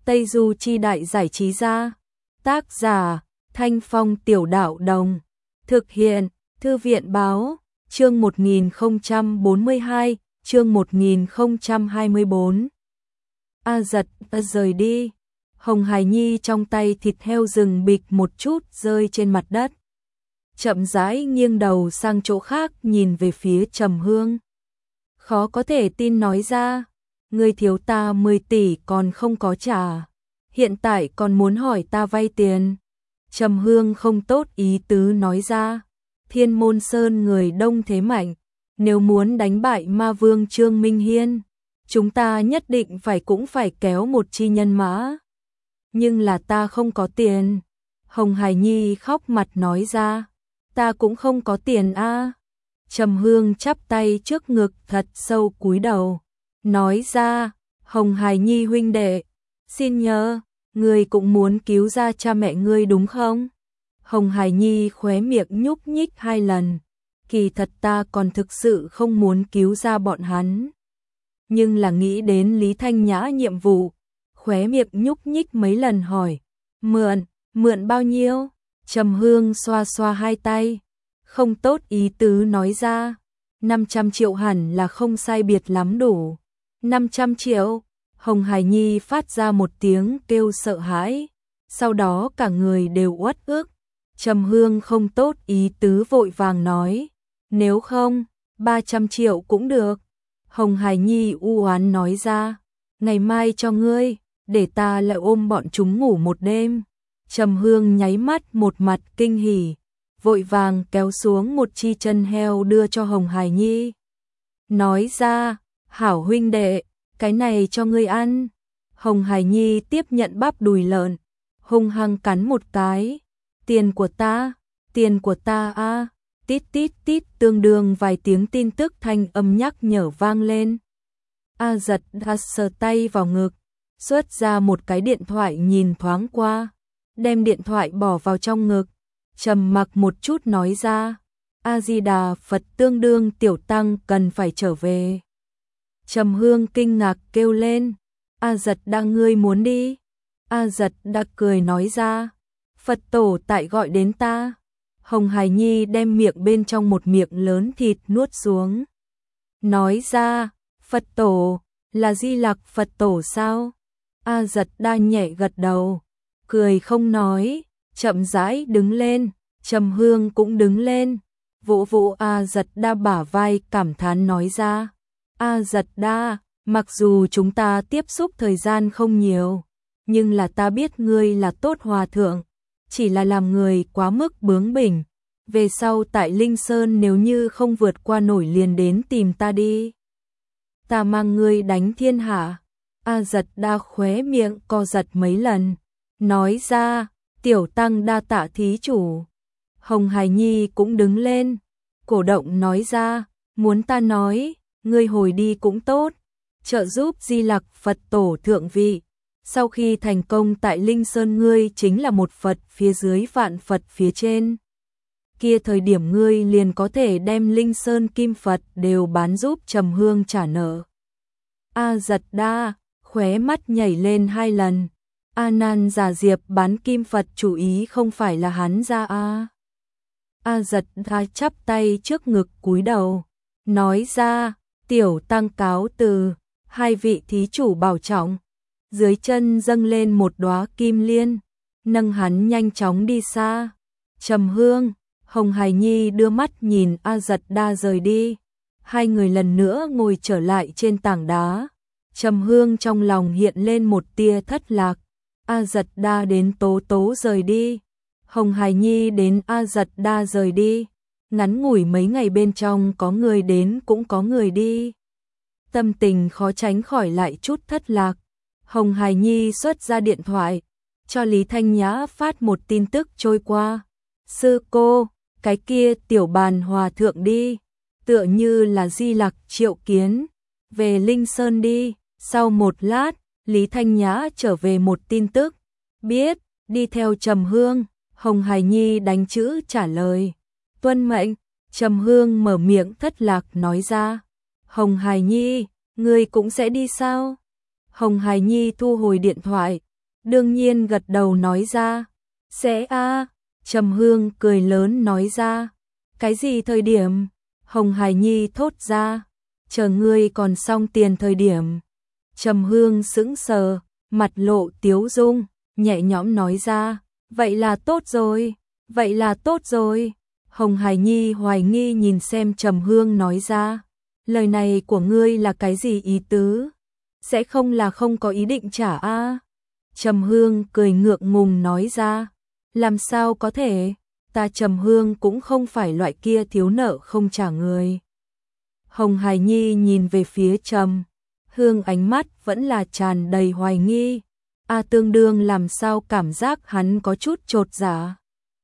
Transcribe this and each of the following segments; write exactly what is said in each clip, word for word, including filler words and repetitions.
Tây Du Chi Đại Giải Trí Gia. Tác giả Thanh Phong Tiểu Đạo Đồng. Thực hiện Thư viện Báo. Chương một nghìn không trăm bốn mươi hai, chương một nghìn không trăm hai mươi bốn. A Giật rời đi. Hồng Hải Nhi trong tay thịt heo rừng bịch một chút rơi trên mặt đất. Chậm rãi nghiêng đầu sang chỗ khác nhìn về phía Trầm Hương. Khó có thể tin nói ra, ngươi thiếu ta mười tỷ còn không có trả, hiện tại còn muốn hỏi ta vay tiền. Trầm Hương không tốt ý tứ nói ra, Thiên Môn Sơn người đông thế mạnh, nếu muốn đánh bại ma vương Trương Minh Hiên, chúng ta nhất định phải cũng phải kéo một chi nhân mã. Nhưng là ta không có tiền. Hồng Hải Nhi khóc mặt nói ra, ta cũng không có tiền a. Trầm Hương chắp tay trước ngực thật sâu cúi đầu, nói ra, Hồng Hải Nhi huynh đệ, xin nhớ, ngươi cũng muốn cứu ra cha mẹ ngươi đúng không? Hồng Hải Nhi khóe miệng nhúc nhích hai lần, kỳ thật ta còn thực sự không muốn cứu ra bọn hắn. Nhưng là nghĩ đến Lý Thanh Nhã nhiệm vụ, khóe miệng nhúc nhích mấy lần hỏi, mượn, mượn bao nhiêu? Trầm Hương xoa xoa hai tay, không tốt ý tứ nói ra, năm trăm triệu hẳn là không sai biệt lắm đủ. năm trăm triệu, Hồng Hải Nhi phát ra một tiếng kêu sợ hãi, sau đó cả người đều uất ức. Trầm Hương không tốt ý tứ vội vàng nói, nếu không, ba trăm triệu cũng được. Hồng Hải Nhi u oán nói ra, ngày mai cho ngươi, để ta lại ôm bọn chúng ngủ một đêm. Trầm Hương nháy mắt một mặt kinh hỉ, vội vàng kéo xuống một chi chân heo đưa cho Hồng Hải Nhi. Nói ra, hảo huynh đệ, cái này cho ngươi ăn. Hồng Hải Nhi tiếp nhận bắp đùi lợn, hung hăng cắn một cái. Tiền của ta, tiền của ta a. Tít tít tít tương đương vài tiếng tin tức thanh âm nhắc nhở vang lên. A Giật đã sờ tay vào ngực, xuất ra một cái điện thoại nhìn thoáng qua, đem điện thoại bỏ vào trong ngực, trầm mặc một chút nói ra, A Di Đà Phật, tương đương tiểu tăng cần phải trở về. Trầm Hương kinh ngạc kêu lên, A Giật đang ngươi muốn đi? A Giật đã cười nói ra, Phật tổ tại gọi đến ta. Hồng Hải Nhi đem miệng bên trong một miệng lớn thịt nuốt xuống. Nói ra, Phật tổ, là Di Lặc Phật tổ sao? A Giật đa nhẹ gật đầu, cười không nói, chậm rãi đứng lên, Trầm Hương cũng đứng lên, vỗ vỗ A Giật đa bả vai cảm thán nói ra, A Giật đa, mặc dù chúng ta tiếp xúc thời gian không nhiều, nhưng là ta biết ngươi là tốt hòa thượng, chỉ là làm người quá mức bướng bỉnh, về sau tại Linh Sơn nếu như không vượt qua nổi liền đến tìm ta đi. Ta mang ngươi đánh thiên hạ. A Giật đa khóe miệng co giật mấy lần, nói ra, tiểu tăng đa tạ thí chủ. Hồng Hải Nhi cũng đứng lên, cổ động nói ra, muốn ta nói, ngươi hồi đi cũng tốt, trợ giúp Di Lặc Phật tổ thượng vị. Sau khi thành công tại Linh Sơn ngươi chính là một Phật phía dưới vạn Phật phía trên. Kia thời điểm ngươi liền có thể đem Linh Sơn Kim Phật đều bán giúp Trầm Hương trả nợ. A Giật đa, khóe mắt nhảy lên hai lần. A Nan giả diệp bán Kim Phật chủ ý không phải là hắn ra a. A Giật đa chắp tay trước ngực cúi đầu, nói ra, tiểu tăng cáo từ, hai vị thí chủ bảo trọng. Dưới chân dâng lên một đóa kim liên, nâng hắn nhanh chóng đi xa. Trầm Hương, Hồng Hải Nhi đưa mắt nhìn A Giật đa rời đi. Hai người lần nữa ngồi trở lại trên tảng đá. Trầm Hương trong lòng hiện lên một tia thất lạc. A Giật đa đến tố tố rời đi. Hồng Hải Nhi đến A Giật đa rời đi. Ngắn ngủi mấy ngày bên trong có người đến cũng có người đi. Tâm tình khó tránh khỏi lại chút thất lạc. Hồng Hải Nhi xuất ra điện thoại, cho Lý Thanh Nhã phát một tin tức trôi qua. Sư cô, cái kia tiểu bàn hòa thượng đi, tựa như là Di Lặc triệu kiến, về Linh Sơn đi. Sau một lát, Lý Thanh Nhã trở về một tin tức, biết, đi theo Trầm Hương. Hồng Hải Nhi đánh chữ trả lời, tuân mệnh. Trầm Hương mở miệng thất lạc nói ra, Hồng Hải Nhi, ngươi cũng sẽ đi sao? Hồng Hải Nhi thu hồi điện thoại, đương nhiên gật đầu nói ra. Sẽ a. Trầm Hương cười lớn nói ra. Cái gì thời điểm? Hồng Hải Nhi thốt ra. Chờ ngươi còn xong tiền thời điểm. Trầm Hương sững sờ, mặt lộ tiếu dung, nhẹ nhõm nói ra. Vậy là tốt rồi, vậy là tốt rồi. Hồng Hải Nhi hoài nghi nhìn xem Trầm Hương nói ra. Lời này của ngươi là cái gì ý tứ? Sẽ không là không có ý định trả a? Trầm Hương cười ngượng ngùng nói ra. Làm sao có thể? Ta Trầm Hương cũng không phải loại kia thiếu nợ không trả người. Hồng Hải Nhi nhìn về phía Trầm Hương, ánh mắt vẫn là tràn đầy hoài nghi. A Tương Đương làm sao cảm giác hắn có chút chột dạ.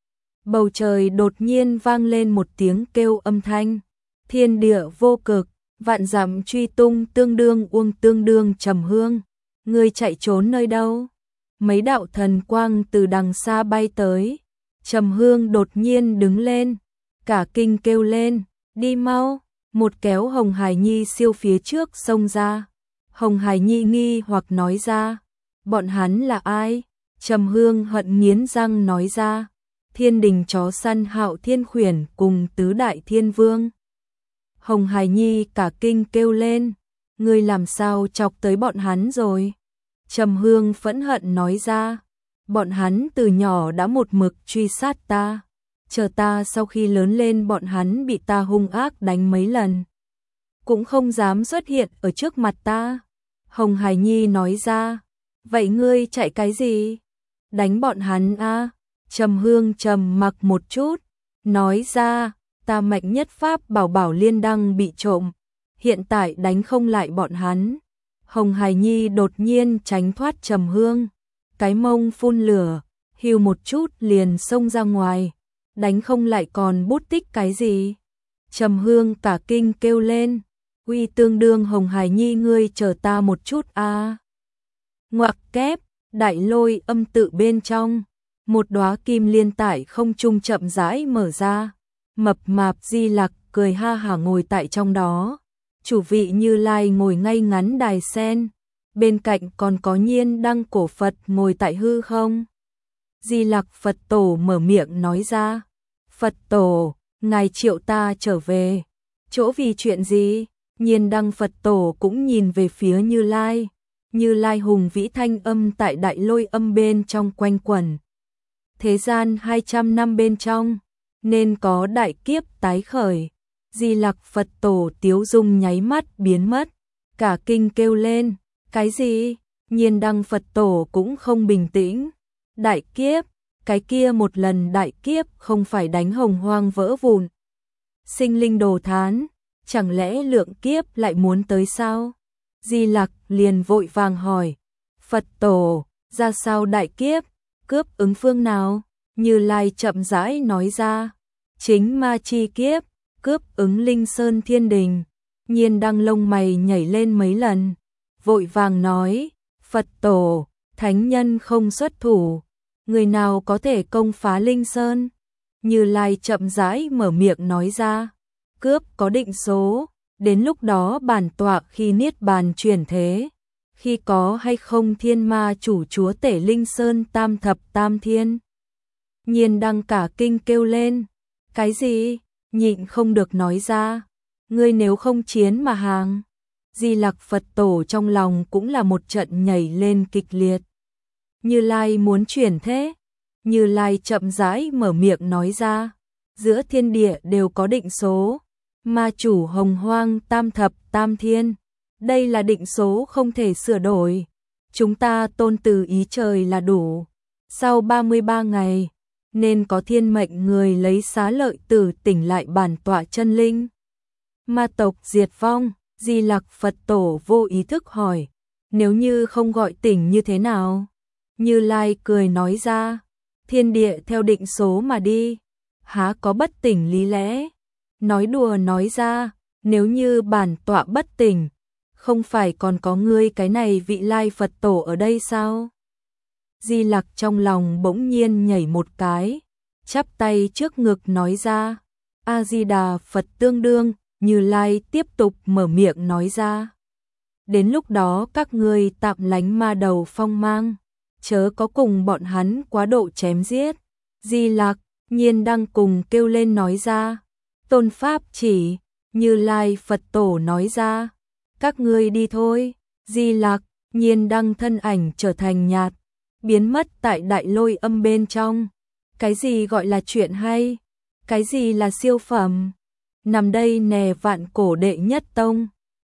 Bầu trời đột nhiên vang lên một tiếng kêu âm thanh. Thiên địa vô cực, vạn dặm truy tung Tương Đương uông Tương Đương Trầm Hương. Ngươi chạy trốn nơi đâu? Mấy đạo thần quang từ đằng xa bay tới. Trầm Hương đột nhiên đứng lên, cả kinh kêu lên, đi mau, một kéo Hồng Hải Nhi siêu phía trước xông ra. Hồng Hải Nhi nghi hoặc nói ra, bọn hắn là ai? Trầm Hương hận nghiến răng nói ra, Thiên Đình chó săn Hạo Thiên Khuyển cùng tứ đại thiên vương. Hồng Hải Nhi cả kinh kêu lên, ngươi làm sao chọc tới bọn hắn rồi? Trầm Hương phẫn hận nói ra, bọn hắn từ nhỏ đã một mực truy sát ta, chờ ta sau khi lớn lên bọn hắn bị ta hung ác đánh mấy lần, cũng không dám xuất hiện ở trước mặt ta. Hồng Hải Nhi nói ra, vậy ngươi chạy cái gì? Đánh bọn hắn a? Trầm Hương trầm mặc một chút, nói ra, ta mạnh nhất pháp bảo bảo liên đăng bị trộm, hiện tại đánh không lại bọn hắn. Hồng Hải Nhi đột nhiên tránh thoát Trầm Hương, cái mông phun lửa, hưu một chút liền xông ra ngoài, đánh không lại còn bút tích cái gì? Trầm Hương cả kinh kêu lên, uy Tương Đương Hồng Hải Nhi ngươi chờ ta một chút a. À. Ngoặc kép, đại lôi âm tự bên trong, một đóa kim liên tại không trung chậm rãi mở ra, mập mạp Di Lặc cười ha hả ngồi tại trong đó. Chủ vị Như Lai ngồi ngay ngắn đài sen, bên cạnh còn có Nhiên Đăng cổ Phật ngồi tại hư không. Di Lặc Phật Tổ mở miệng nói ra, Phật Tổ, ngài triệu ta trở về, chỗ vì chuyện gì? Nhiên Đăng Phật Tổ cũng nhìn về phía Như Lai, Như Lai hùng vĩ thanh âm tại đại lôi âm bên trong quanh quẩn. Thế gian hai trăm năm bên trong, nên có đại kiếp tái khởi. Di Lặc Phật Tổ tiếu dung nháy mắt biến mất, cả kinh kêu lên, cái gì? Nhiên Đăng Phật Tổ cũng không bình tĩnh. Đại kiếp, cái kia một lần đại kiếp không phải đánh hồng hoang vỡ vụn, sinh linh đồ thán, chẳng lẽ lượng kiếp lại muốn tới sao? Di Lặc liền vội vàng hỏi, Phật Tổ, ra sao đại kiếp, cướp ứng phương nào? Như Lai chậm rãi nói ra, chính ma chi kiếp, cướp ứng Linh Sơn Thiên Đình. Nhiên Đăng lông mày nhảy lên mấy lần, vội vàng nói, Phật Tổ, thánh nhân không xuất thủ, người nào có thể công phá Linh Sơn? Như Lai chậm rãi mở miệng nói ra, cướp có định số, đến lúc đó bản tọa khi niết bàn chuyển thế, khi có hay không thiên ma chủ chúa tể Linh Sơn tam thập tam thiên. Nhiên Đăng cả kinh kêu lên, cái gì? Nhịn không được nói ra, ngươi nếu không chiến mà hàng. Di Lặc Phật Tổ trong lòng cũng là một trận nhảy lên kịch liệt. Như Lai muốn chuyển thế? Như Lai chậm rãi mở miệng nói ra, giữa thiên địa đều có định số, ma chủ hồng hoang tam thập tam thiên, đây là định số không thể sửa đổi. Chúng ta tôn từ ý trời là đủ. Sau ba mươi ba ngày, nên có thiên mệnh người lấy xá lợi tử tỉnh lại bản tọa chân linh. Ma tộc diệt vong, Di Lặc Phật Tổ vô ý thức hỏi, nếu như không gọi tỉnh như thế nào? Như Lai cười nói ra, thiên địa theo định số mà đi, há có bất tỉnh lý lẽ? Nói đùa nói ra, nếu như bản tọa bất tỉnh, không phải còn có ngươi cái này vị Lai Phật Tổ ở đây sao? Di Lặc trong lòng bỗng nhiên nhảy một cái, chắp tay trước ngực nói ra, A Di Đà Phật Tương Đương. Như Lai tiếp tục mở miệng nói ra, đến lúc đó các ngươi tạm lánh ma đầu phong mang, chớ có cùng bọn hắn quá độ chém giết. Di Lặc, Nhiên Đăng cùng kêu lên nói ra. Tôn Pháp chỉ, Như Lai Phật Tổ nói ra. Các ngươi đi thôi. Di Lặc, Nhiên Đăng thân ảnh trở thành nhạt, biến mất tại đại lôi âm bên trong. Cái gì gọi là chuyện hay? Cái gì là siêu phẩm? Nằm đây nè vạn cổ đệ nhất tông.